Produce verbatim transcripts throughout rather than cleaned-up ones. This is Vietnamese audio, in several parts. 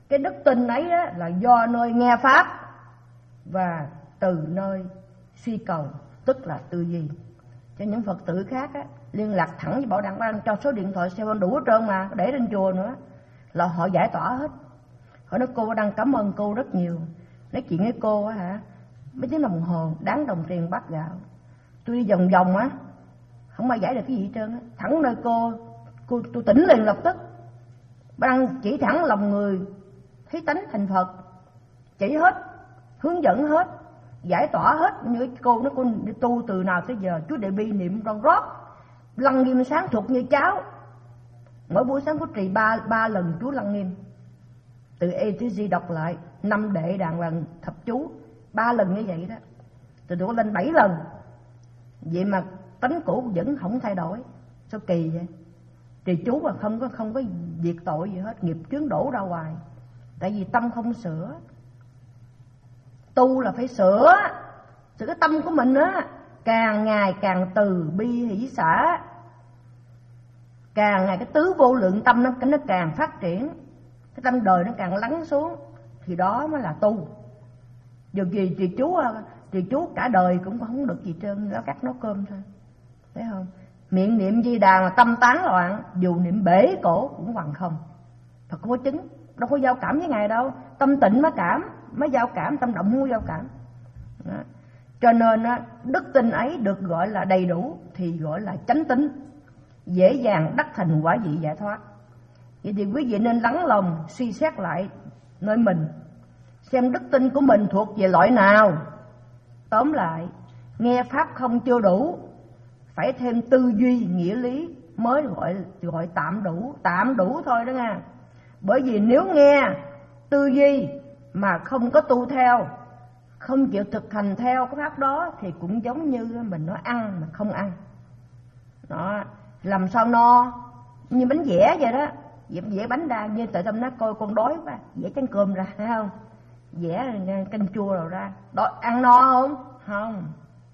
Cái đức tin ấy đó là do nơi nghe pháp và từ nơi suy cầu, tức là tư duy. Cho những Phật tử khác á, liên lạc thẳng với Bảo Đăng, Bảo Đăng cho số điện thoại xe đủ hết trơn mà, để trên chùa nữa, là họ giải tỏa hết. Họ nói cô Bảo Đăng cảm ơn cô rất nhiều. Nói chuyện với cô á hả, mấy tiếng đồng hồ đáng đồng tiền bát gạo. Tôi đi vòng vòng á, không ai giải được cái gì hết trơn á. Thẳng nơi cô, cô tôi tỉnh liền lập tức. Bảo Đăng chỉ thẳng lòng người, thấy tánh thành Phật, chỉ hết, hướng dẫn hết, giải tỏa hết. Như cô nói cô đi tu từ nào tới giờ, chú Đại Bi niệm con rót, Lăng Nghiêm sáng thuộc như cháu. Mỗi buổi sáng có trì ba ba lần chú Lăng Nghiêm, từ A tới Z đọc lại năm đệ đàng hoàng thập chú ba lần như vậy đó, từ tôi lên bảy lần. Vậy mà tánh cũ vẫn không thay đổi, sao kỳ vậy? Trì chú mà không có không có diệt tội gì hết, nghiệp chướng đổ ra hoài. Tại vì tâm không sửa. Tu là phải sửa, sửa cái tâm của mình á, càng ngày càng từ bi hỷ xả, càng ngày cái tứ vô lượng tâm nó nó càng phát triển, cái tâm đời nó càng lắng xuống, thì đó mới là tu. Dù gì trì chú trì chú cả đời cũng không được gì trơn, nó cắt nấu cơm thôi, thấy không? Miệng niệm Di Đà mà tâm tán loạn, dù niệm bể cổ cũng bằng không. Phật không có chứng, đâu có giao cảm với Ngài đâu. Tâm tịnh mới cảm, mới giao cảm, tâm động không có giao cảm đó. Cho nên á, đức tin ấy được gọi là đầy đủ thì gọi là chánh tín, dễ dàng đắc thành quả vị giải thoát. Vậy thì quý vị nên lắng lòng suy xét lại nơi mình, xem đức tin của mình thuộc về loại nào. Tóm lại, nghe pháp không chưa đủ, phải thêm tư duy nghĩa lý mới gọi gọi tạm đủ, tạm đủ thôi đó nha. Bởi vì nếu nghe tư duy mà không có tu theo, không chịu thực hành theo cái pháp đó, thì cũng giống như mình nói ăn mà không ăn đó. Làm sao no, như bánh vẽ vậy đó, vẽ bánh ra như Tự Tâm nói coi con đói quá, vẽ chén cơm ra, thấy không? Vẽ canh chua rồi ra, đó, ăn no không? Không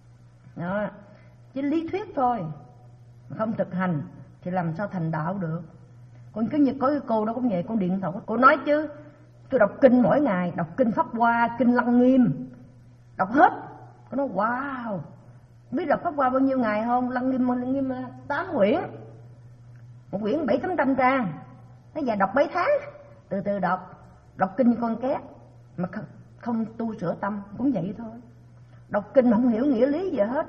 đó, chỉ lý thuyết thôi, không thực hành thì làm sao thành đạo được. Còn cứ như có cái cô đó cũng vậy, con điện thoại cô nói chứ tôi đọc kinh mỗi ngày, đọc kinh Pháp Hoa, kinh Lăng Nghiêm, đọc hết. Cô nói wow, biết đọc Pháp Hoa bao nhiêu ngày không? Lăng Nghiêm, Lăng Nghiêm tám quyển, một quyển bảy tám trăm trang, nó dài đọc mấy tháng, từ từ đọc. Đọc kinh con két mà không, không tu sửa tâm cũng vậy thôi. Đọc kinh mà không hiểu nghĩa lý gì hết,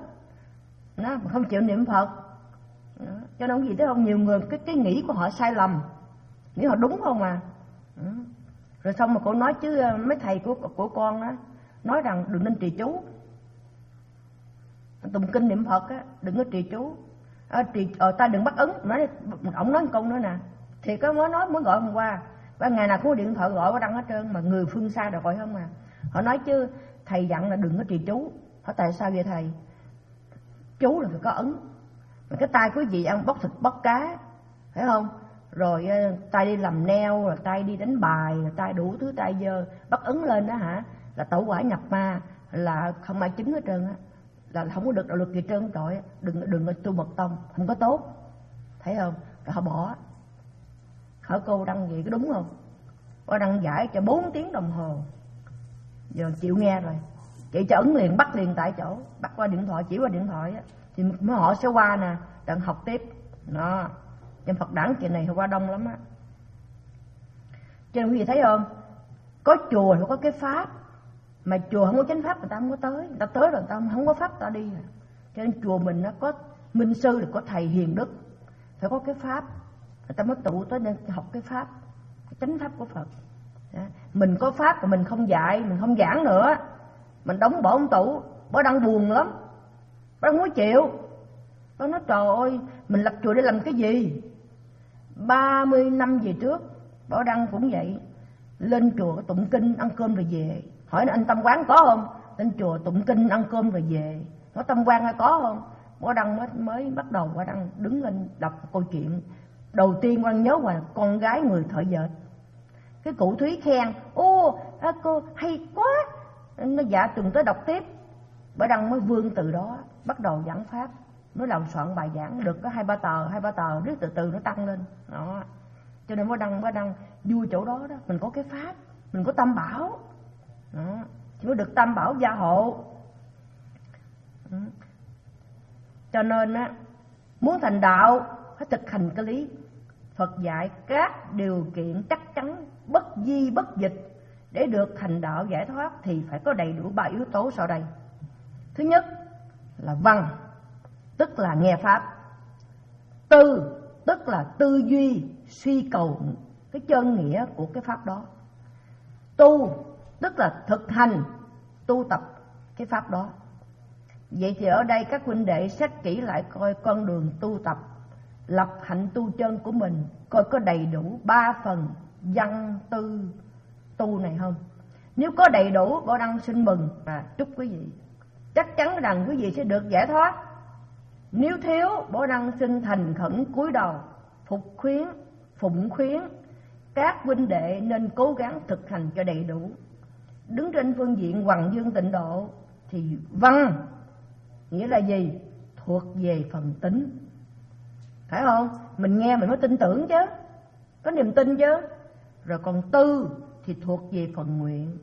nó không chịu niệm Phật đó. Cho nên gì thế không? Nhiều người cái cái nghĩ của họ sai lầm, nghĩ họ đúng không à. Ừ. Rồi xong mà cô nói chứ mấy thầy của của con á nói rằng đừng nên trì chú, tụng kinh niệm Phật á, đừng có trì chú. À, trì ờ, ta đừng bắt ứng. Nói ổng nói một câu nữa nè, thì có mới nói mới gọi hôm qua, và ngày nào cũng có điện thoại gọi có đăng hết trơn, mà người phương xa rồi gọi không à. Họ nói chứ thầy dặn là đừng có trì chú. Hỏi tại sao vậy thầy? Chú là phải có ấn. Cái tay quý vị ăn bóc thịt bóc cá, phải không? Rồi tay đi làm neo, rồi tay đi đánh bài, rồi tay đủ thứ tay dơ, bắt ấn lên đó hả, là tẩu hỏa nhập ma, là không ai chứng hết trơn á, là không có được đạo lực gì trơn trọi. Đừng đừng có tu mật tông, không có tốt, thấy không? Rồi họ bỏ. Hỏi cô đăng gì có đúng không? Cô đăng giải cho bốn tiếng đồng hồ, giờ chịu nghe rồi, chị cho ấn liền, bắt liền tại chỗ, bắt qua điện thoại, chỉ qua điện thoại á, thì mới họ sẽ qua nè, đặng học tiếp đó. Trong Phật đản chuyện này qua đông lắm á. Cho nên quý vị thấy không, có chùa nó có cái pháp, mà chùa không có chánh pháp người ta không có tới, người ta tới rồi người ta không có pháp người ta đi. Cho nên chùa mình nó có minh sư, là có thầy hiền đức, phải có cái pháp, người ta mới tụ tới nên học cái pháp, cái chánh pháp của Phật đó. Mình có pháp mà mình không dạy, mình không giảng nữa, mình đóng bỏ ông tủ, bỏ đang buồn lắm, bỏ không có chịu. Nó nói trời ơi, mình lập chùa để làm cái gì? Ba mươi năm về trước, Bảo Đăng cũng vậy, lên chùa tụng kinh ăn cơm rồi về. Hỏi anh Tâm Quán có không? Lên chùa tụng kinh ăn cơm rồi về. Nói Tâm Quán hay có không? Bảo Đăng mới, mới bắt đầu Bảo Đăng đứng lên đọc câu chuyện. Đầu tiên Quang nhớ là con gái người thợ dệt. Cái cụ Thúy khen, ô à, cô hay quá. Nó dạ từng tới đọc tiếp. Bảo Đăng mới vươn từ đó, bắt đầu giảng pháp. Nó làm soạn bài giảng được có hai ba tờ, hai ba tờ, riết từ từ nó tăng lên đó. Cho nên Bố Đăng Bố Đăng vui chỗ đó đó, mình có cái pháp, mình có Tam Bảo đó, chỉ có được Tam Bảo gia hộ. Đó. Cho nên á, muốn thành đạo phải thực hành cái lý. Phật dạy các điều kiện chắc chắn, bất di bất dịch để được thành đạo giải thoát thì phải có đầy đủ ba yếu tố sau đây. Thứ nhất là văn, tức là nghe pháp. Tư, tức là tư duy suy cầu cái chân nghĩa của cái pháp đó. Tu, tức là thực hành tu tập cái pháp đó. Vậy thì ở đây các huynh đệ xét kỹ lại coi con đường tu tập, lập hạnh tu chân của mình, coi có đầy đủ ba phần văn tư tu này không. Nếu có đầy đủ, Bố Đăng xin mừng và chúc quý vị, chắc chắn rằng quý vị sẽ được giải thoát. Nếu thiếu, Bố Đăng xin thành khẩn cúi đầu phục khuyến phụng khuyến các huynh đệ nên cố gắng thực hành cho đầy đủ. Đứng trên phương diện Hoằng Dương Tịnh Độ thì văn nghĩa là gì? Thuộc về phần tính, phải không? Mình nghe mình mới tin tưởng chứ, có niềm tin chứ. Rồi còn tư thì thuộc về phần nguyện,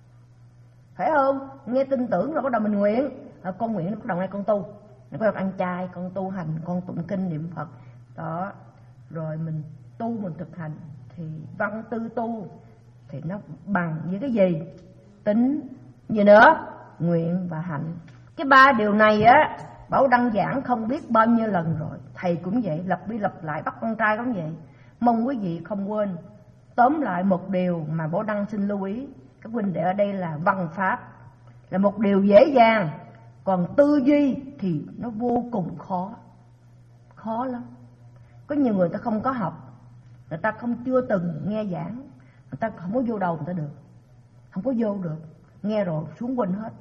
phải không? Nghe tin tưởng rồi bắt đầu mình nguyện. À, con nguyện bắt đầu ngay con tu, con được ăn chay, con tu hành, con tụng kinh niệm Phật đó. Rồi mình tu, mình thực hành thì văn tư tu thì nó bằng với cái gì? Tính, gì nữa? Nguyện và hạnh. Cái ba điều này á, Bảo Đăng giảng không biết bao nhiêu lần rồi, thầy cũng vậy, lặp đi lặp lại, bắt con trai cũng vậy. Mong quý vị không quên. Tóm lại một điều mà Bảo Đăng xin lưu ý các huynh đệ ở đây là văn pháp là một điều dễ dàng, còn tư duy thì nó vô cùng khó, khó lắm. Có nhiều người ta không có học, người ta không chưa từng nghe giảng, người ta không có vô đầu người ta được, không có vô được, nghe rồi xuống quên hết.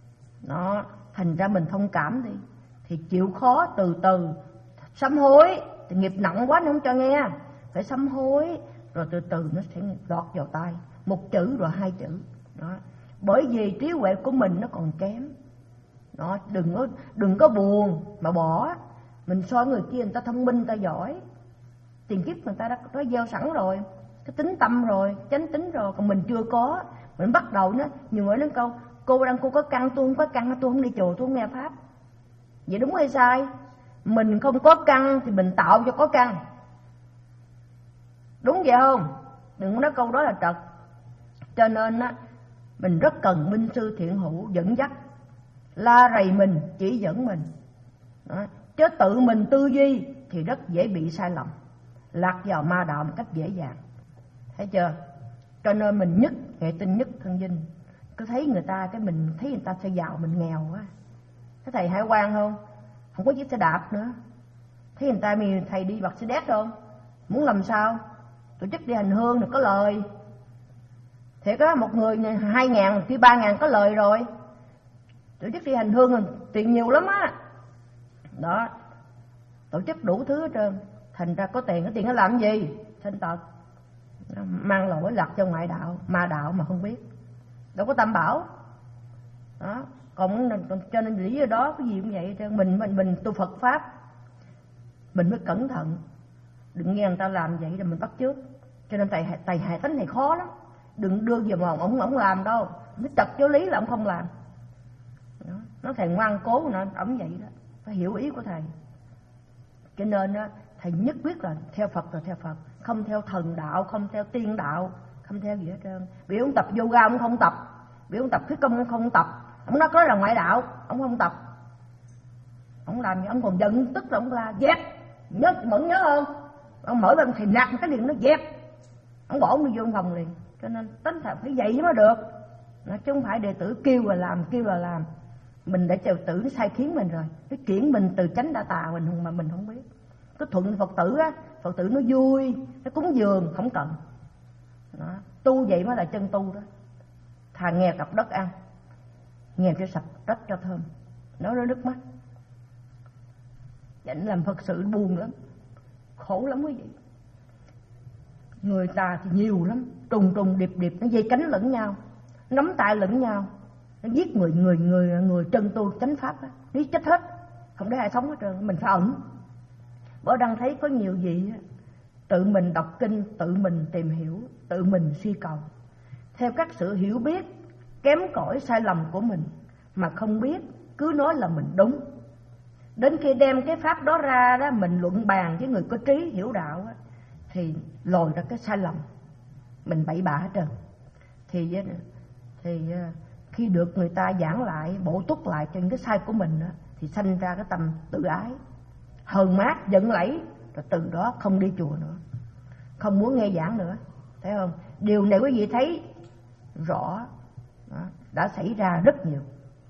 Đó, thành ra mình thông cảm đi, thì chịu khó từ từ, sám hối, thì nghiệp nặng quá nó không cho nghe, phải sám hối, rồi từ từ nó sẽ lọt vào tai, một chữ rồi hai chữ. Đó, bởi vì trí huệ của mình nó còn kém. Đó, đừng có đừng có buồn mà bỏ. Mình so người kia, người ta thông minh, người ta giỏi, tiền kiếp người ta đã có gieo sẵn rồi, cái tính tâm rồi, chánh tính rồi, còn mình chưa có. Mình bắt đầu nó nhiều người nói câu cô đang cô có căn, tôi không có căn, tôi không đi chùa, tôi không nghe pháp. Vậy đúng hay sai? Mình không có căn thì mình tạo cho có căn, đúng vậy không? Đừng có nói câu đó là trật. Cho nên á, mình rất cần minh sư thiện hữu dẫn dắt, la rầy mình, chỉ dẫn mình. Đó. Chứ tự mình tư duy thì rất dễ bị sai lầm, lạc vào ma đạo một cách dễ dàng. Thấy chưa? Cho nên mình nhất nghệ tinh nhất thân vinh. Cứ thấy người ta, cái mình thấy người ta sẽ giàu, mình nghèo quá. Thấy thầy Hải Quang không? Không có chiếc xe đạp nữa. Thấy người ta mình thầy đi bật xe đét không? Muốn làm sao? Tổ chức đi hành hương thì có lời. Thiệt á, một người hai ngàn, kia ba ngàn có lời rồi. Tổ chức đi hành hương thì tiền nhiều lắm á. Đó, tổ chức đủ thứ hết trơn. Thành ra có tiền, cái tiền nó làm gì? Sinh tật, mang lỗi lạc cho ngoại đạo, ma đạo mà không biết. Đâu có Tam Bảo. Đó, còn cho nên lý do đó cái gì cũng vậy. Mình mình mình tu Phật pháp, mình mới cẩn thận, đừng nghe người ta làm vậy rồi mình bắt chước. Cho nên thầy thầy hại tánh này khó lắm. Đừng đưa vào mồm ông ông làm đâu, nó chặt cho lý là ông không làm. Đó, nó thầy ngoan cố nó ổng vậy đó, phải hiểu ý của thầy. Cho nên đó, thầy nhất quyết là theo Phật là theo Phật, không theo thần đạo, không theo tiên đạo, không theo gì hết trơn. Vì ông tập yoga ông không tập, vì ông tập khí công ông không tập, ông nói có là ngoại đạo, ông không tập. Ông làm gì ông còn giận tức là ông la dẹp, nhớ vẫn nhớ không? Ông mở lên thì nạt cái liền nó dẹp, ông bỏ ông đi vô phòng liền. Cho nên tính thật phải vậy mới được. Nó chứ không phải đệ tử kêu là làm, kêu là làm. Mình đã chịu tử nó sai khiến mình rồi, cái chuyển mình từ chánh đa tà mình mà mình không biết. Cái thuận Phật tử á, Phật tử nó vui, nó cúng dường không cần. Đó, tu vậy mới là chân tu đó. Thà nghèo cặp đất ăn, nghèo cho sạch, đất cho thơm, nó rơi nước mắt. Vậy làm Phật sự buồn lắm, khổ lắm quý vị. Người ta thì nhiều lắm, trùng trùng điệp điệp, nó dây cánh lẫn nhau, nắm tay lẫn nhau, nó giết người người người người chân tu chánh pháp á, nó chết hết, không để ai sống hết trơn. Mình phải ẩn. Bởi đang thấy có nhiều vị tự mình đọc kinh, tự mình tìm hiểu, tự mình suy cầu theo các sự hiểu biết kém cỏi sai lầm của mình, mà không biết cứ nói là mình đúng. Đến khi đem cái pháp đó ra đó, mình luận bàn với người có trí hiểu đạo đó, thì lòi ra cái sai lầm, mình bậy bạ hết trơn. Thì thì khi được người ta giảng lại, bổ túc lại cho những cái sai của mình đó, thì sanh ra cái tâm tự ái, hờn mát, giận lẫy, rồi từ đó không đi chùa nữa, không muốn nghe giảng nữa. Thấy không? Điều này quý vị thấy rõ đó, đã xảy ra rất nhiều.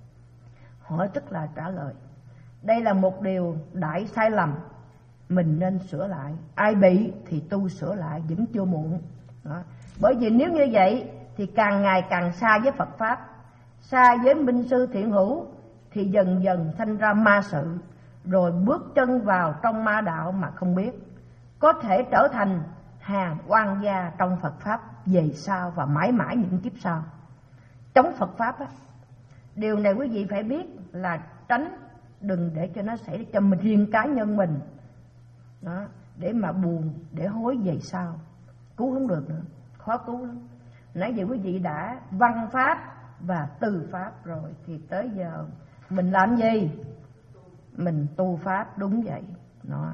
Hỏi tức là trả lời. Đây là một điều đại sai lầm, mình nên sửa lại. Ai bị thì tu sửa lại, vẫn chưa muộn đó. Bởi vì nếu như vậy thì càng ngày càng xa với Phật Pháp, xa với minh sư thiện hữu, thì dần dần sanh ra ma sự, rồi bước chân vào trong ma đạo mà không biết, có thể trở thành hàng oan gia trong Phật Pháp về sau và mãi mãi những kiếp sau. Chống Phật Pháp á, điều này quý vị phải biết là tránh, đừng để cho nó xảy ra cho mình riêng cá nhân mình đó, để mà buồn, để hối về sau, cứu không được nữa, khó cứu lắm. Nãy giờ quý vị đã văn Pháp và từ Pháp rồi, thì tới giờ mình làm gì? Mình tu Pháp, đúng vậy đó.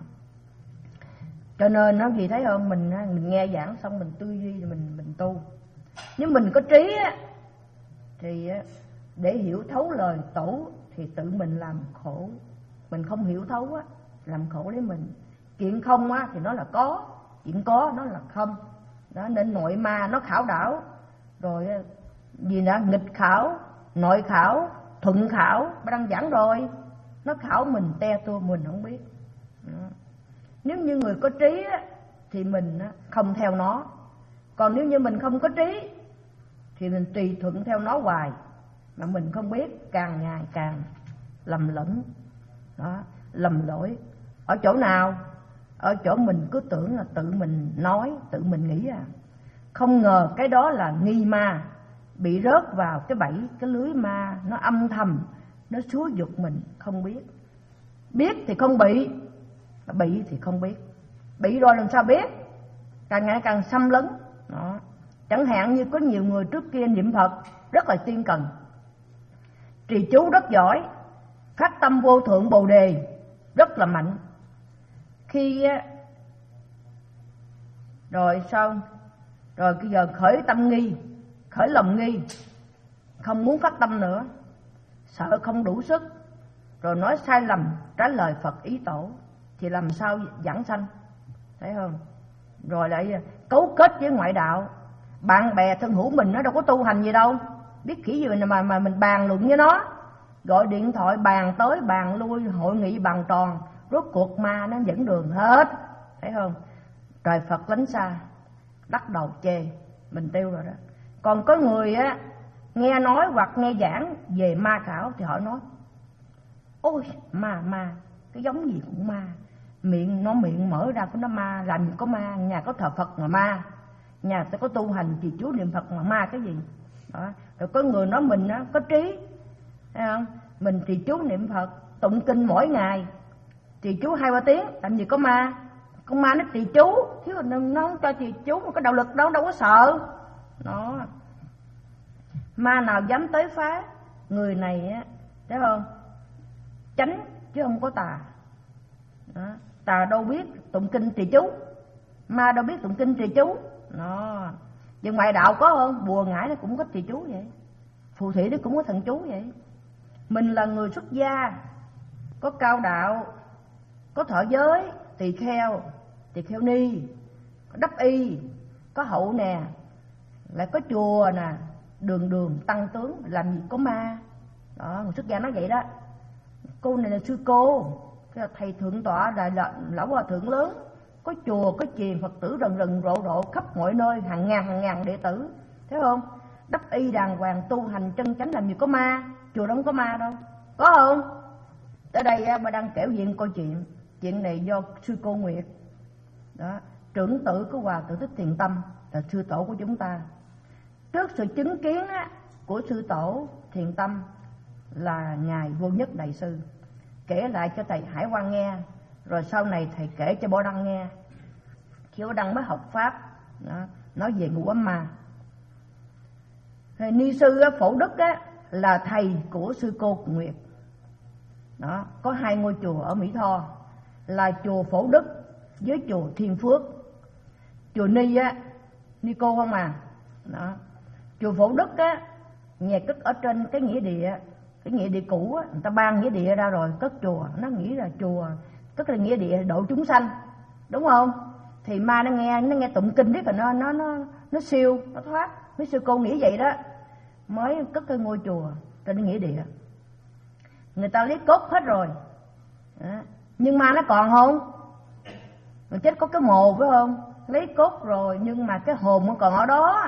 Cho nên nó gì thấy không, mình mình nghe giảng xong mình tư duy rồi mình mình tu. Nếu mình có trí á, thì để hiểu thấu lời tổ thì tự mình làm khổ. Mình không hiểu thấu á, làm khổ lấy mình. Chuyện không á thì nó là có, chuyện có nó là không đó. Nên nội ma nó khảo đảo, rồi gì nữa, nghịch khảo, nội khảo, thuận khảo, đang giảng rồi, nó khảo mình te tua, mình không biết đó. Nếu như người có trí á, thì mình á, không theo nó. Còn nếu như mình không có trí thì mình tùy thuận theo nó hoài, mà mình không biết, càng ngày càng lầm lẫn đó, lầm lỗi. Ở chỗ nào? Ở chỗ mình cứ tưởng là tự mình nói, tự mình nghĩ à. Không ngờ cái đó là nghi ma, bị rớt vào cái bẫy, cái lưới ma, nó âm thầm, nó xúi giục mình không biết. Biết thì không bị, bị thì không biết. Bị rồi làm sao biết? Càng ngày càng xâm lấn đó. Chẳng hạn như có nhiều người trước kia niệm Phật rất là tiên cần, trì chú rất giỏi, phát tâm vô thượng bồ đề rất là mạnh. Khi rồi xong, rồi bây giờ khởi tâm nghi, khởi lòng nghi, không muốn phát tâm nữa, sợ không đủ sức, rồi nói sai lầm trả lời Phật ý tổ, thì làm sao giảng sanh? Thấy không? Rồi lại cấu kết với ngoại đạo, bạn bè thân hữu mình nó đâu có tu hành gì đâu, biết kỹ gì mà mà mình bàn luận với nó, gọi điện thoại bàn tới bàn lui, hội nghị bàn tròn, rốt cuộc ma nó dẫn đường hết. Thấy không? Trời Phật lánh xa, đắc đầu chê, mình tiêu rồi đó. Còn có người á nghe nói hoặc nghe giảng về ma khảo thì họ nói ôi ma ma, cái giống gì cũng ma, miệng nó miệng mở ra của nó ma, làm gì có ma, nhà có thờ Phật mà ma, nhà sẽ có tu hành trì chú niệm Phật mà ma cái gì đó. Rồi có người nói mình á có trí, thấy không? Mình trì chú niệm Phật, tụng kinh mỗi ngày, trì chú hai ba tiếng, làm gì có ma. Con ma nó trì chú, thiếu nó không cho trì chú, mà có đạo lực đâu, đâu có sợ đó. Ma nào dám tới phá, người này á, thấy không, chánh chứ không có tà đó. Tà đâu biết tụng kinh trì chú, ma đâu biết tụng kinh trì chú đó. Nhưng ngoại đạo có không? Bùa ngải nó cũng có trì chú vậy, phù thủy nó cũng có thần chú vậy. Mình là người xuất gia, có cao đạo, có thọ giới, tỳ kheo, tỳ kheo ni, có đắp y, có hậu nè, lại có chùa nè, đường đường tăng tướng, làm gì có ma đó. Người xuất gia nói vậy đó. Cô này là sư cô, cái thầy thượng tọa là, là lão hòa thượng lớn, có chùa có chiền, Phật tử rần rần rộ rộ khắp mọi nơi, hàng ngàn hàng ngàn đệ tử, thấy không? Đắp y đàng hoàng, tu hành chân chánh, làm gì có ma. Chùa đâu có ma đâu, có không? Tới đây bà đang kể chuyện câu chuyện. Chuyện này do sư cô Nguyệt đó, trưởng tử của Hòa Thượng Thích Thiền Tâm, là sư tổ của chúng ta. Trước sự chứng kiến á, của sư tổ Thiền Tâm là ngài Vô Nhất Đại Sư, kể lại cho thầy Hải Quang nghe, rồi sau này thầy kể cho Bảo Đăng nghe. Khiếu Đăng mới học pháp đó, nói về ngũ ấm ma. Thì ni sư á, Phổ Đức á, là thầy của sư cô Nguyệt. Đó, có hai ngôi chùa ở Mỹ Tho là chùa Phổ Đức với chùa Thiên Phước. Chùa Ni á, Ni cô không à. Đó. Chùa Phổ Đức á, nhà cất ở trên cái nghĩa địa, cái nghĩa địa cũ á, người ta ban nghĩa địa ra rồi cất chùa, nó nghĩ là chùa tức là nghĩa địa độ chúng sanh, đúng không? Thì ma nó nghe nó nghe tụng kinh biết là nó nó nó nó siêu, nó thoát. Mấy sư cô nghĩ vậy đó, mới cất cái ngôi chùa trên nghĩa địa. Người ta lấy cốt hết rồi đó. Nhưng ma nó còn không? Người chết có cái mồ phải không? Lấy cốt rồi nhưng mà cái hồn nó còn ở đó,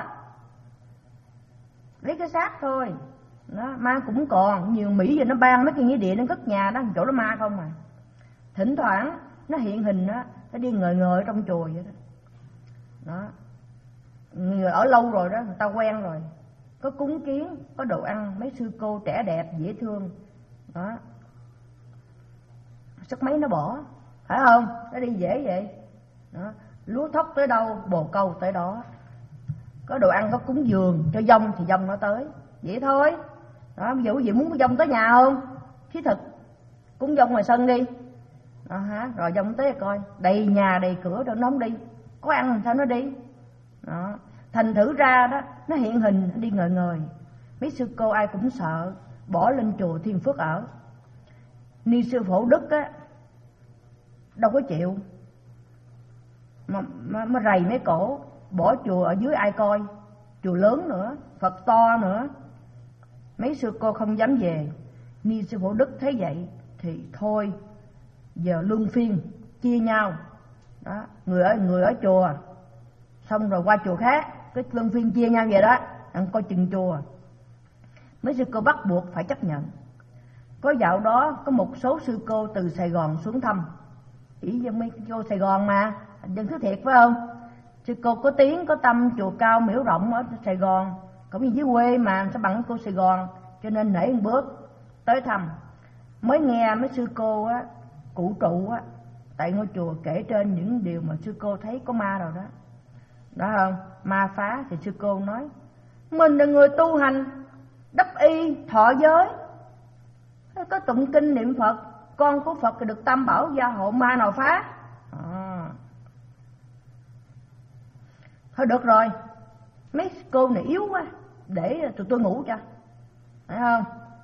lấy cái xác thôi đó. Ma cũng còn nhiều. Mỹ giờ nó ban mấy cái nghĩa địa, nó cất nhà đó, chỗ đó ma không à. Thỉnh thoảng nó hiện hình đó, nó đi ngời ngời trong chùa vậy đó. Đó, người ở lâu rồi đó, người ta quen rồi, có cúng kiến, có đồ ăn, mấy sư cô trẻ đẹp dễ thương đó, sức mấy nó bỏ, phải không? Nó đi dễ vậy đó. Lúa thóc tới đâu bồ câu tới đó, có đồ ăn, có cúng dường cho dông thì dông nó tới, vậy thôi đó. Ví dụ quý vị muốn dông tới nhà không? Thiết thực cúng dông ngoài sân đi đó, hả? Rồi dông tới coi đầy nhà đầy cửa rồi nó không đi, có ăn làm sao nó đi đó. Thành thử ra đó, nó hiện hình, nó đi ngời ngời. Mấy sư cô ai cũng sợ, bỏ lên chùa Thiên Phước ở. Ni sư Phổ Đức á, đâu có chịu mà, mà, mà rầy mấy cổ, bỏ chùa ở dưới ai coi, chùa lớn nữa, Phật to nữa. Mấy sư cô không dám về. Ni sư Phổ Đức thấy vậy thì thôi, giờ luân phiên chia nhau đó. Người ở người ở chùa, xong rồi qua chùa khác, cái luân phiên chia nhau vậy đó, ăn coi chừng chùa. Mấy sư cô bắt buộc phải chấp nhận. Có dạo đó có một số sư cô từ Sài Gòn xuống thăm, ý dân mấy cô Sài Gòn mà, dân thứ thiệt phải không? Sư cô có tiếng có tâm, chùa cao miễu rộng ở Sài Gòn, cũng như dưới quê mà sao bằng cô Sài Gòn, cho nên nể một bước tới thăm. Mới nghe mấy sư cô á, cụ trụ á, tại ngôi chùa kể trên những điều mà sư cô thấy có ma rồi đó, đó không? Ma phá. Thì sư cô nói mình là người tu hành, đắp y thọ giới, có tụng kinh niệm Phật, con của Phật thì được tam bảo gia hộ, ma nào phá à. Thôi được rồi, mấy cô này yếu quá, để tụi tôi ngủ cho, phải không?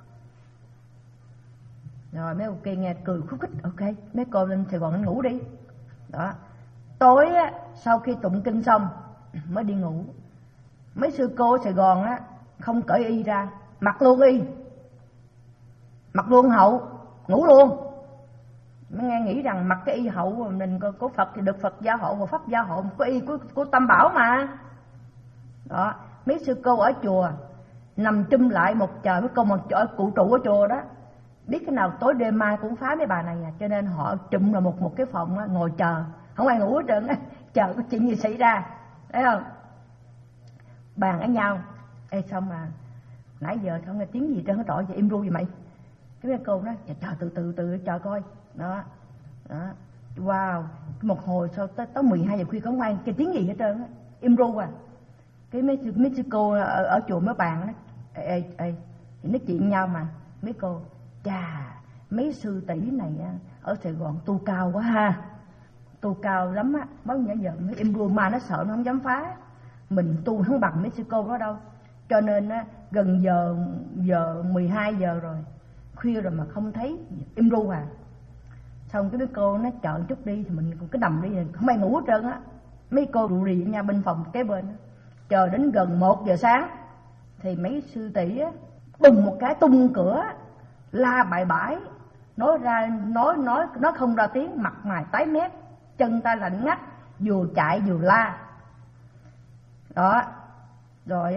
Rồi mấy ok nghe cười khúc khích, ok mấy cô lên Sài Gòn ngủ đi đó. Tối á, sau khi tụng kinh xong mới đi ngủ. Mấy sư cô ở Sài Gòn á, không cởi y ra, mặc luôn y, mặc luôn hậu, ngủ luôn. Mới nghe nghĩ rằng mặc cái y hậu mình có Phật thì được Phật gia hộ, và Pháp gia hộ, có y của, của Tam Bảo mà đó. Mấy sư cô ở chùa nằm chum lại một trời, mấy cô một chỗ cụ trụ ở chùa đó, biết cái nào tối đêm mai cũng phá mấy bà này à, cho nên họ chụm là một một cái phòng á, ngồi chờ, không ai ngủ hết trơn á, chờ có chuyện gì xảy ra, thấy không? Bàn với nhau, ê sao mà nãy giờ không nghe tiếng gì trơn hết trọi, vậy im ru gì mày? Cái mấy cô nói chờ từ từ từ chờ coi đó đó. Wow, một hồi sau tới tới mười hai giờ khuya không ai cái tiếng gì hết trơn á, im ru à. Cái mấy mấy sư cô ở, ở chùa mới bàn đó, ê ê ê thì nói chuyện nhau mà mấy cô, chà mấy sư tỷ này ở Sài Gòn tu cao quá ha, tu cao lắm á. Bao nhiêu giờ mấy im ru, ma nó sợ nó không dám phá, mình tu không bằng mấy sư cô đó đâu. Cho nên á, gần giờ giờ mười hai giờ rồi, khuya rồi mà không thấy, im ru à. Xong cái đứa cô nó chờ chút đi thì mình cũng cứ nằm đi, không ai ngủ hết trơn á. Mấy cô rù rì với nhau bên phòng kế bên á, chờ đến gần một giờ sáng thì mấy sư tỷ á bùng một cái tung cửa la bại bãi, nói ra nói nói nó không ra tiếng, mặt mày tái mét, chân tay lạnh ngắt, vừa chạy vừa la đó. Rồi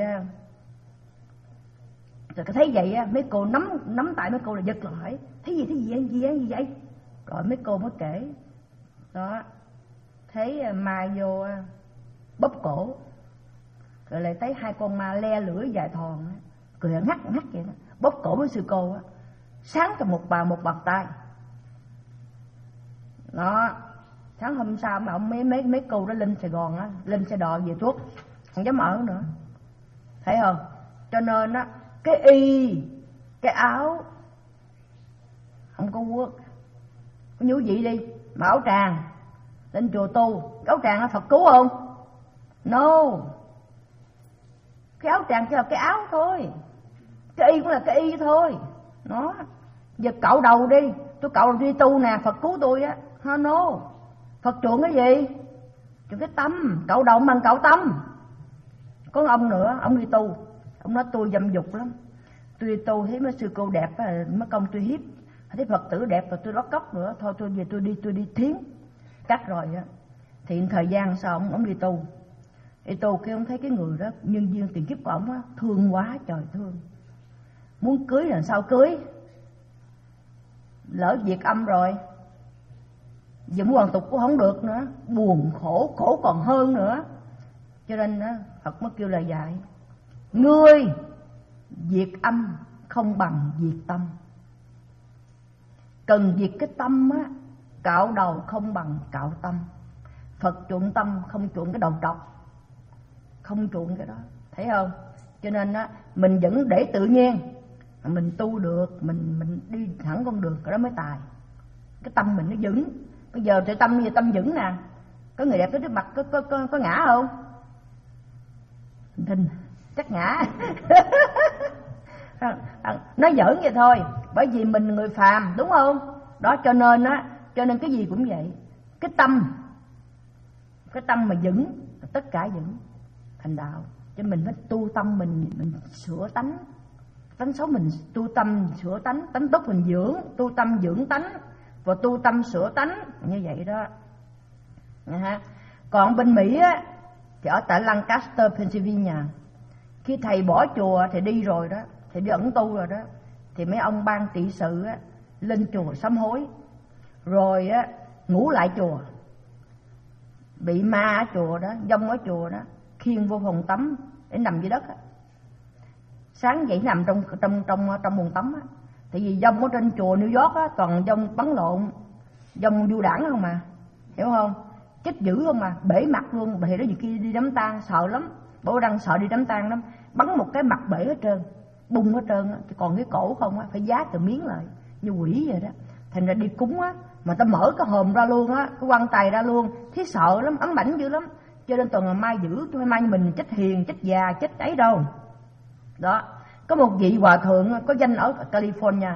rồi thấy vậy á, mấy cô nắm nắm tay mấy cô là giật lại, thấy gì thấy gì vậy, gì vậy gì vậy? Rồi mấy cô mới kể đó, thấy ma vô bóp cổ, rồi lại thấy hai con ma le lưỡi dài thòn, cười ngắt ngắt vậy đó, bóp cổ với sư cô á, sáng cho một bà một bàn tay đó. Sáng hôm sau mà ông mấy mấy mấy cô đó lên Sài Gòn á, lên xe đò về thuốc, không dám ở nữa, thấy không? Cho nên á, cái y, cái áo không có quốc. Có nhú vậy đi, mà áo tràng lên chùa tu, áo tràng là Phật cứu không? No. Cái áo tràng chỉ là cái áo thôi, cái y cũng là cái y thôi. Nó giờ cạo đầu đi, tôi cạo đầu đi tu nè, Phật cứu tôi á. Ha, no. Phật chuộng cái gì? Chuộng cái tâm, cạo đầu bằng cạo tâm. Có ông nữa, ông đi tu, ông nói tôi dâm dục lắm, tôi đi tu thấy mấy sư cô đẹp, mấy công tôi hiếp, thấy Phật tử đẹp rồi tôi lót cốc nữa, thôi tôi về tôi đi tôi đi thiến. Cắt rồi á, thì thời gian sau ông, ông đi tu, đi tu cái ông thấy cái người đó nhân duyên tiền kiếp của ông á, thương quá trời thương, muốn cưới là sao cưới, lỡ diệt âm rồi, giờ muốn hoàn tục cũng không được nữa, buồn khổ, khổ còn hơn nữa. Cho nên á, Phật mới kêu lời dạy, ngươi diệt âm không bằng diệt tâm. Cần diệt cái tâm á, cạo đầu không bằng cạo tâm. Phật chuộng tâm, không chuộng cái đầu trọc, không chuộng cái đó, thấy không? Cho nên á, mình vẫn để tự nhiên, mình tu được, mình mình đi thẳng con đường, cái đó mới tài. Cái tâm mình nó vững. Bây giờ tự tâm như tâm vững nè, có người đẹp tới trước mặt có có có, có ngã không? Thình chắc ngã. Nói giỡn vậy thôi, bởi vì mình người phàm, đúng không? Đó, cho nên á, cho nên cái gì cũng vậy. Cái tâm, cái tâm mà vững, tất cả vững thành đạo. Cho mình phải tu tâm mình, mình sửa tánh, tánh xấu mình tu tâm sửa tánh, tánh tốt mình dưỡng, tu tâm dưỡng tánh, và tu tâm sửa tánh, như vậy đó. Còn bên Mỹ á, thì ở tại Lancaster, Pennsylvania, khi thầy bỏ chùa thì đi rồi đó, thì đi ẩn tu rồi đó, thì mấy ông ban trị sự á, lên chùa sám hối, rồi á, ngủ lại chùa, bị ma ở chùa đó, dông ở chùa đó, khiêng vô phòng tắm để nằm dưới đất á. Sáng dậy nằm trong trong trong trong buồng tắm á, tại vì dông ở trên chùa New York á, toàn dông bắn lộn, dông du đảng không mà, hiểu không? Chết dữ không mà, bể mặt luôn. Thì đó nhiều khi đi đám tang sợ lắm, bố đang sợ đi đám tang lắm, bắn một cái mặt bể hết trơn, bung hết trơn á, còn cái cổ không á, phải giá từ miếng lại như quỷ vậy đó. Thành ra đi cúng á, mà ta mở cái hòm ra luôn á, cái quan tài ra luôn, thấy sợ lắm, ám ảnh dữ lắm. Cho nên toàn là mai dữ, chứ mai mình chết hiền, chết già, chết ấy đâu. Đó, có một vị hòa thượng có danh ở California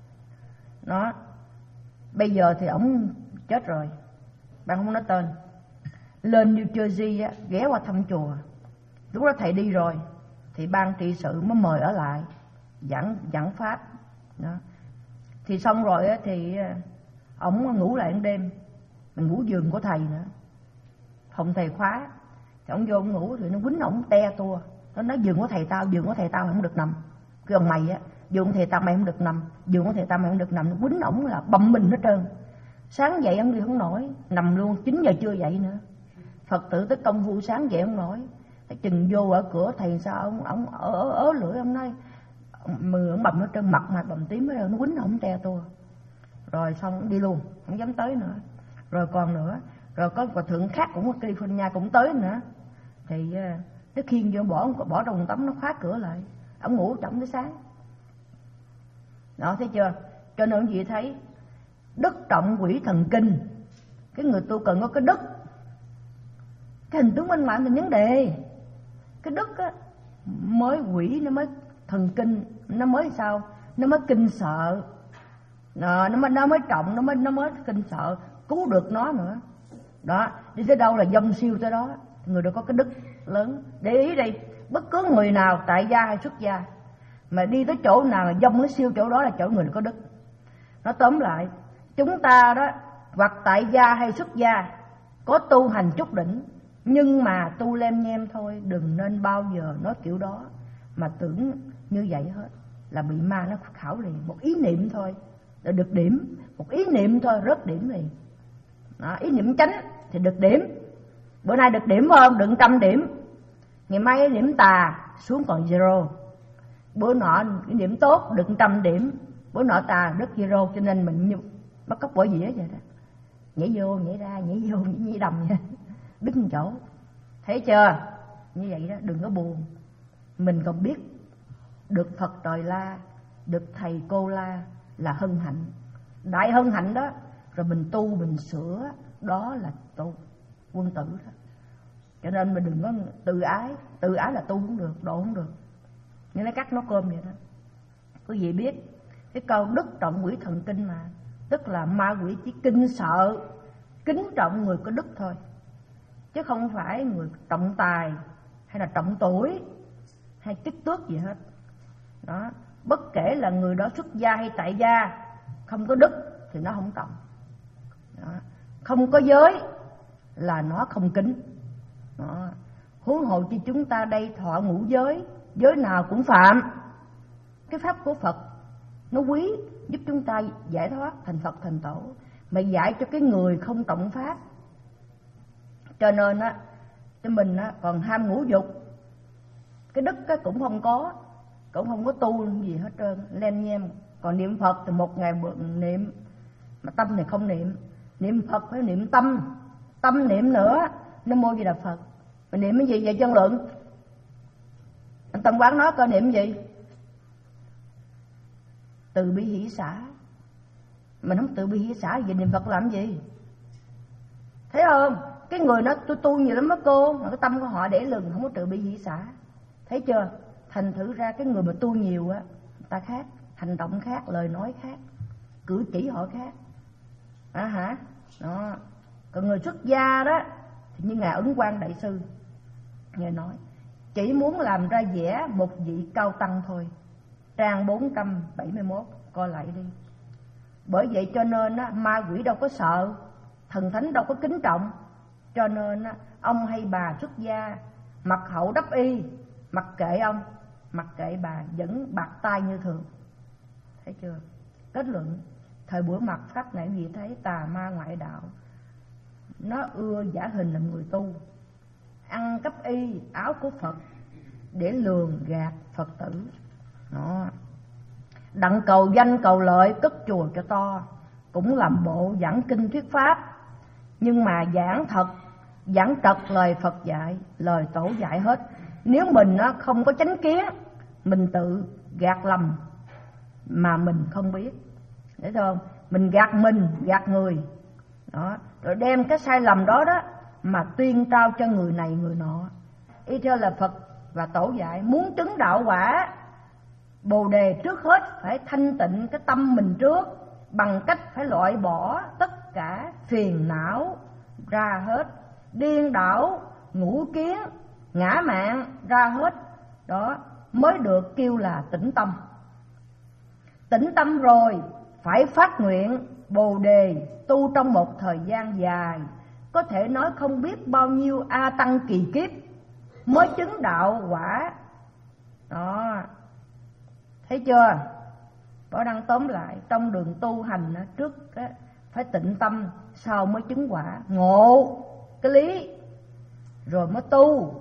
đó, bây giờ thì ổng chết rồi, bạn không nói tên. Lên New Jersey á, ghé qua thăm chùa, lúc đó thầy đi rồi, thì ban trị sự mới mời ở lại giảng giảng pháp đó. Thì xong rồi á, thì ổng ngủ lại một đêm, mình ngủ giường của thầy nữa, phòng thầy khóa, thì ổng vô ổng ngủ thì nó quýnh ổng te tua. Nó nói giường của thầy tao, giường của thầy tao không được nằm. Cái ông mày á, giường của thầy tao mày không được nằm, giường của thầy tao mày không được nằm. Nó quýnh ổng là bầm mình hết trơn. Sáng dậy ông đi không nổi, nằm luôn, chín giờ chưa dậy nữa. Phật tử tới công phu sáng dậy không nổi. Cái chừng vô ở cửa thầy sao ông ông ở ở, ở lưỡi ông nói mười ông bầm hết trơn, mặt mà bầm tím hết rồi, nó quýnh ổng te tua. Rồi xong ông đi luôn, không dám tới nữa. Rồi còn nữa, rồi có hòa thượng khác cũng ở California cũng tới nữa. Thì nó khiêng vô bỏ bỏ trong tắm, nó khóa cửa lại, ông ngủ chậm tới sáng. Đó, thấy chưa? Cho nên quý vị thấy đức trọng quỷ thần kinh, cái người tu cần có cái đức. Cái hình tướng bên ngoài là vấn đề, cái đức á mới quỷ, nó mới thần kinh, nó mới sao, nó mới kinh sợ, nó mới nó mới trọng, nó mới nó mới kinh sợ, cứu được nó nữa. Đó, đi tới đâu là dông siêu tới đó, người đó có cái đức lớn. Để ý đi, bất cứ người nào tại gia hay xuất gia mà đi tới chỗ nào mà dông nó siêu chỗ đó là chỗ người đó có đức. Nó tóm lại, chúng ta đó hoặc tại gia hay xuất gia có tu hành chút đỉnh, nhưng mà tu lem nhem thôi, đừng nên bao giờ nói kiểu đó mà tưởng như vậy hết, là bị ma nó khảo liền. Một ý niệm thôi là được điểm, một ý niệm thôi rớt điểm liền. Đó, ý niệm chánh thì được điểm, bữa nay được điểm không, đừng trăm điểm, ngày mai ý niệm tà xuống còn zero. Bữa nọ cái điểm tốt được trăm điểm, bữa nọ tà rất zero. Cho nên mình như bắt cóc bỏ dĩa vậy đó. nhảy vô nhảy ra, nhảy vô nhảy đầm nha, đứng một chỗ. Thấy chưa? Như vậy đó, đừng có buồn. Mình còn biết được Phật trời la, được thầy cô la là hân hạnh, đại hân hạnh đó. Rồi mình tu, mình sửa, đó là tu quân tử đó. Cho nên mình đừng có tự ái. Tự ái là tu không được, độ không được. Như lấy cắt nấu cơm vậy đó. Quý vị biết cái câu đức trọng quỷ thần kinh mà, tức là ma quỷ chỉ kinh sợ, kính trọng người có đức thôi, chứ không phải người trọng tài hay là trọng tuổi hay chức tước gì hết đó. Bất kể là người đó xuất gia hay tại gia, không có đức thì nó không trọng đó. Không có giới là nó không kính đó. Huống hồ chi chúng ta đây thọ ngũ giới, giới nào cũng phạm. Cái pháp của Phật nó quý, giúp chúng ta giải thoát thành Phật thành Tổ, mà dạy cho cái người không trọng pháp. Cho nên á, cho mình á còn ham ngũ dục, cái đức cái cũng không có, cũng không có tu gì hết trơn, len nhem. Còn niệm Phật thì một ngày niệm, mà tâm thì không niệm. Niệm Phật phải niệm tâm, tâm niệm nữa. Nam mô Di Đà Phật. Mình niệm cái gì vậy Chân Lượng? Anh Tâm Quán nói coi niệm gì? Từ bi hỷ xả. Mình không từ bi hỷ xả vậy niệm Phật làm gì? Thấy không? Cái người nó tu tu nhiều lắm đó cô, mà cái tâm của họ để lừng, không có từ bi hỷ xả. Thấy chưa? Thành thử ra cái người mà tu nhiều á, ta khác, hành động khác, lời nói khác, cử chỉ họ khác. À hả? Đó. Còn người xuất gia đó thì như Ngài Ấn Quang Đại Sư Ngài nói, chỉ muốn làm ra vẻ một vị cao tăng thôi. Trang bốn trăm bảy mươi mốt, coi lại đi. Bởi vậy cho nên á, ma quỷ đâu có sợ, thần thánh đâu có kính trọng. Cho nên á, ông hay bà xuất gia, mặc hậu đắp y, mặc kệ ông, mặc kệ bà vẫn bạc tai như thường. Thấy chưa? Kết luận, thời buổi mặt pháp này gì thấy tà ma ngoại đạo, nó ưa giả hình làm người tu, ăn cắp y áo của Phật để lường gạt Phật tử. Đó. Đặng cầu danh cầu lợi, cất chùa cho to, cũng làm bộ giảng kinh thuyết pháp, nhưng mà giảng thật, giảng trật lời Phật dạy, lời Tổ dạy hết. Nếu mình không có chánh kiến, mình tự gạt lầm mà mình không biết. Thấy không? Mình gạt mình, gạt người đó, rồi đem cái sai lầm đó đó mà tuyên trao cho người này người nọ. Ý cho là Phật và Tổ dạy, muốn chứng đạo quả Bồ Đề trước hết phải thanh tịnh cái tâm mình trước, bằng cách phải loại bỏ tất cả phiền não ra hết, điên đảo, ngũ kiến, ngã mạn ra hết. Đó mới được kêu là tĩnh tâm. Tĩnh tâm rồi phải phát nguyện Bồ Đề, tu trong một thời gian dài, có thể nói không biết bao nhiêu A Tăng kỳ kiếp mới chứng đạo quả. Đó, thấy chưa? Bảo Đăng tóm lại, trong đường tu hành trước phải tịnh tâm, sau mới chứng quả, ngộ cái lý rồi mới tu.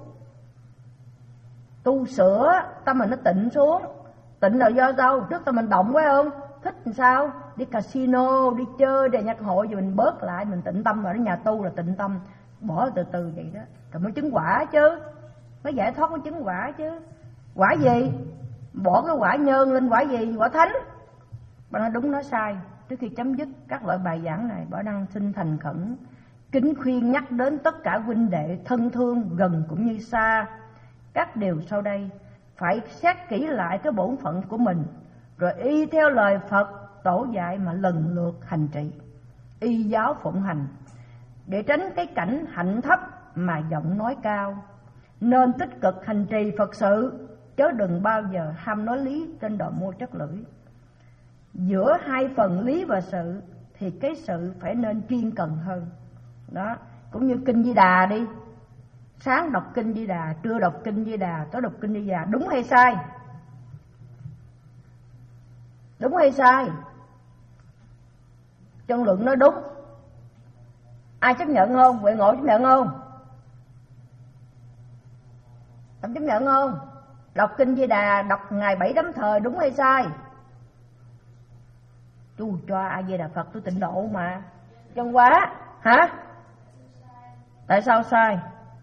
Tu sửa tâm mình nó tịnh xuống. Tịnh là do đâu? Trước tâm mình động phải không? Thích làm sao? Đi casino, đi chơi, đi nhạc hội, rồi mình bớt lại, mình tịnh tâm rồi. Đó nhà tu là tịnh tâm, bỏ từ từ vậy đó, rồi mới chứng quả chứ, mới giải thoát, mới chứng quả chứ. Quả gì? Bỏ cái quả nhơn lên quả gì? Quả thánh. Bà nói đúng nói sai. Trước khi chấm dứt các loại bài giảng này, Bảo Đăng xin thành khẩn kính khuyên nhắc đến tất cả huynh đệ thân thương gần cũng như xa, các điều sau đây phải xét kỹ lại cái bổn phận của mình, rồi y theo lời Phật Tổ dạy mà lần lượt hành trì, y giáo phụng hành, để tránh cái cảnh hạnh thấp mà giọng nói cao. Nên tích cực hành trì Phật sự, chớ đừng bao giờ ham nói lý trên đò mua chất lưỡi. Giữa hai phần lý và sự thì cái sự phải nên chuyên cần hơn. Đó, cũng như Kinh Di Đà đi, sáng đọc Kinh Di Đà, trưa đọc Kinh Di Đà, tối đọc Kinh Di Đà, đúng hay sai? Đúng hay sai? Chân Luận nói đúng. Ai chấp nhận không? Huệ Ngộ chấp nhận không? Tâm chấp nhận không? Đọc Kinh Di Đà, đọc ngày bảy đấm thời, đúng hay sai? Chú cho A Di Đà Phật tôi tịnh độ mà. Chân quá. Hả? Tại sao sai?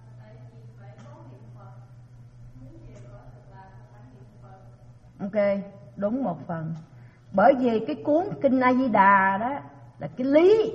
Ok, đúng một phần. Bởi vì cái cuốn Kinh A Di Đà đó là cái lý.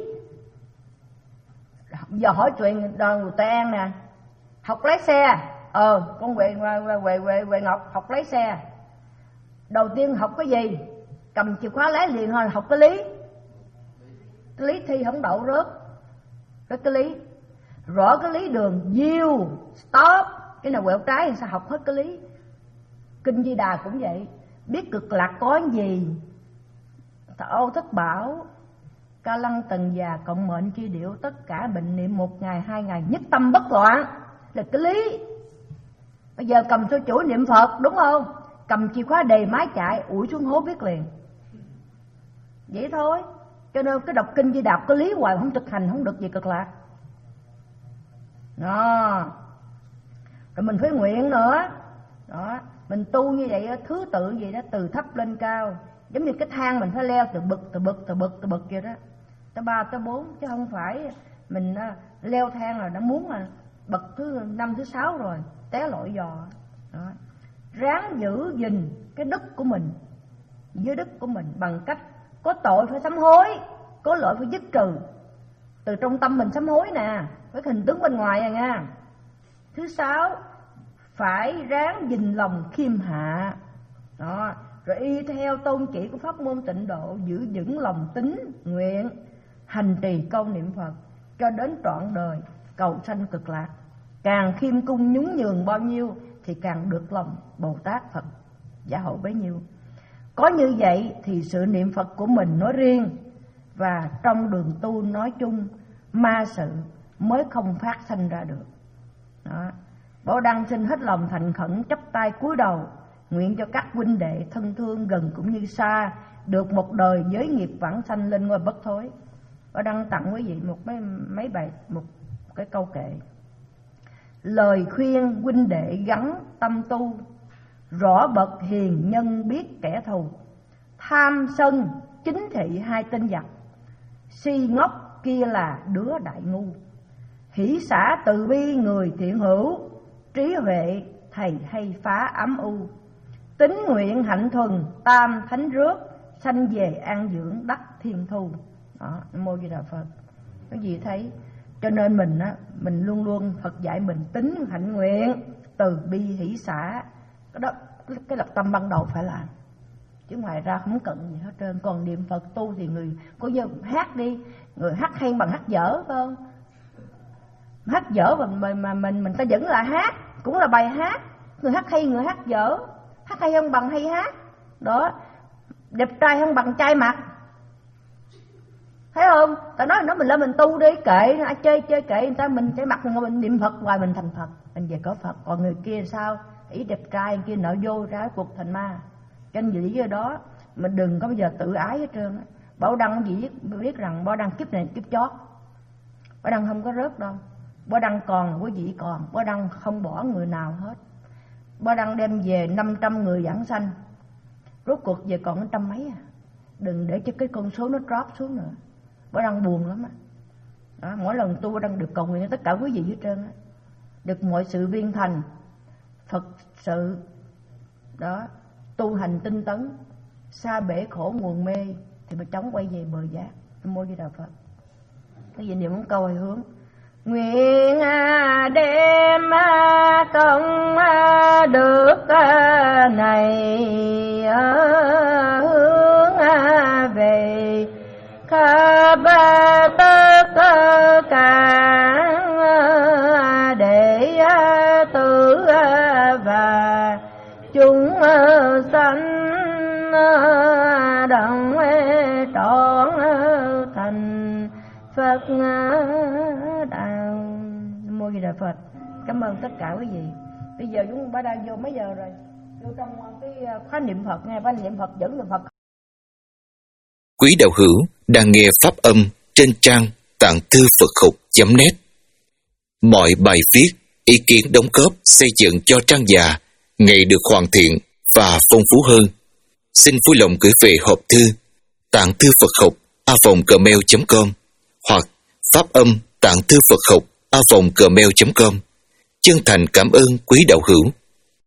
Giờ hỏi chuyện đoàn Tây An nè, học lái xe. Ờ, con Huệ Huệ Huệ Huệ Ngọc học lái xe. Đầu tiên học cái gì? Cầm chìa khóa lái liền thôi, học cái lý. Cái lý thi không đậu rớt. Cái cái lý. Rõ cái lý đường yield, stop, cái nào quẹo trái thì sao học hết cái lý. Kinh Di Đà cũng vậy. Biết cực lạc có gì? Ô Thất Bảo, Ca Lăng Tần Già, Cộng Mệnh Chi Điệu, tất cả bệnh niệm một ngày hai ngày nhất tâm bất loạn là cái lý. Bây giờ cầm số chuỗi niệm Phật đúng không? Cầm chìa khóa đề máy chạy, ủi xuống hố biết liền. Vậy thôi. Cho nên cái đọc Kinh Di Đà cái lý hoài không thực hành không được gì cực lạc. Đó. Rồi mình phải nguyện nữa. Đó. Mình tu như vậy thứ tự vậy đó, từ thấp lên cao. Giống như cái thang mình phải leo từ bậc từ bậc từ bậc từ bậc vậy đó. Tới ba tới bốn, chứ không phải mình leo thang là đã muốn là bậc thứ năm thứ sáu rồi, té lội giò. Đó. Ráng giữ gìn cái đức của mình, với đức của mình bằng cách có tội phải sám hối, có lỗi phải dứt trừ. Từ trong tâm mình sám hối nè, với hình tướng bên ngoài à nha. Thứ sáu, phải ráng gìn lòng khiêm hạ. Đó. Rồi y theo tôn chỉ của pháp môn tịnh độ, giữ vững lòng tín nguyện, hành trì câu niệm Phật cho đến trọn đời cầu sanh cực lạc. Càng khiêm cung nhún nhường bao nhiêu thì càng được lòng Bồ Tát Phật gia hộ bấy nhiêu. Có như vậy thì sự niệm Phật của mình nói riêng và trong đường tu nói chung, ma sự mới không phát sanh ra được. Đó. Bảo Đăng xin hết lòng thành khẩn chắp tay cúi đầu, nguyện cho các huynh đệ thân thương gần cũng như xa được một đời giới nghiệp vãng sanh lên ngôi bất thối. Bảo Đăng tặng quý vị một mấy, mấy bài, một cái câu kệ. Lời khuyên huynh đệ gắn tâm tu, rõ bậc hiền nhân biết kẻ thù. Tham sân chính thị hai tên giặc, si ngốc kia là đứa đại ngu. Hỷ xả từ bi người thiện hữu, trí huệ thầy hay phá ám u. Tín nguyện hạnh thuần tam thánh rước, sanh về an dưỡng đắc thiên thu. Đó, Nam Mô Di Đà Phật. Cái gì thấy? Cho nên mình á, mình luôn luôn Phật dạy mình tín hạnh nguyện, từ bi hỷ xả. Cái đó, cái lập tâm ban đầu phải làm. Chứ ngoài ra không cần gì hết trơn. Còn niệm Phật tu thì người có giờ hát đi, người hát hay bằng hát dở phải không? Hát dở mà mình mà mình mình ta vẫn là hát, cũng là bài hát. Người hát hay, người hát dở. Hát hay không bằng hay hát. Đó. Đẹp trai không bằng trai mặt. Thấy không? Ta nói nó mình lên mình tu đi, kệ nó chơi chơi kệ người ta, mình sẽ mặc mình niệm Phật hoài mình thành Phật, mình về có Phật. Còn người kia sao? Ý đẹp trai kia nợ vô ra cuộc thành ma. Tranh vị với đó mình đừng có bao giờ tự ái hết trơn. Bảo Đăng gì biết, biết rằng Bảo Đăng kiếp này kiếp chót. Bảo Đăng không có rớt đâu. Bảo Đăng còn, quý vị còn. Bảo Đăng không bỏ người nào hết. Bảo Đăng đem về năm trăm người giảng sanh, rốt cuộc về còn trăm mấy à. Đừng để cho cái con số nó drop xuống nữa. Bảo Đăng buồn lắm á. Đó, mỗi lần tu Bảo Đăng được cầu nguyện tất cả quý vị hết trơn á, được mọi sự viên thành Phật sự đó, tu hành tinh tấn, xa bể khổ nguồn mê thì mới chóng quay về bờ giác. Nam Mô Di Đà Phật. Cái gì niệm một câu hay hướng. Nguyện đem công đức này hướng về khắp tất cả để tử và chúng sanh đồng trọn thành Phật đạo. Nam Mô Di Đà Phật. Cảm ơn tất cả quý vị. Bây giờ chúng ta đang vô mấy giờ rồi? Vô trong cái khóa niệm Phật nghe, khóa niệm Phật dẫn niệm Phật. Quý đạo hữu đang nghe pháp âm trên trang tạng thư Phật Khục chấm net. Mọi bài viết, ý kiến đóng góp xây dựng cho trang già ngày được hoàn thiện và phong phú hơn. Xin vui lòng gửi về hộp thư tạng thư Phật Khục a vòng gmail chấm com hoặc pháp âm tạng thư Phật học a vòng gmail chấm com. Chân thành cảm ơn quý đạo hữu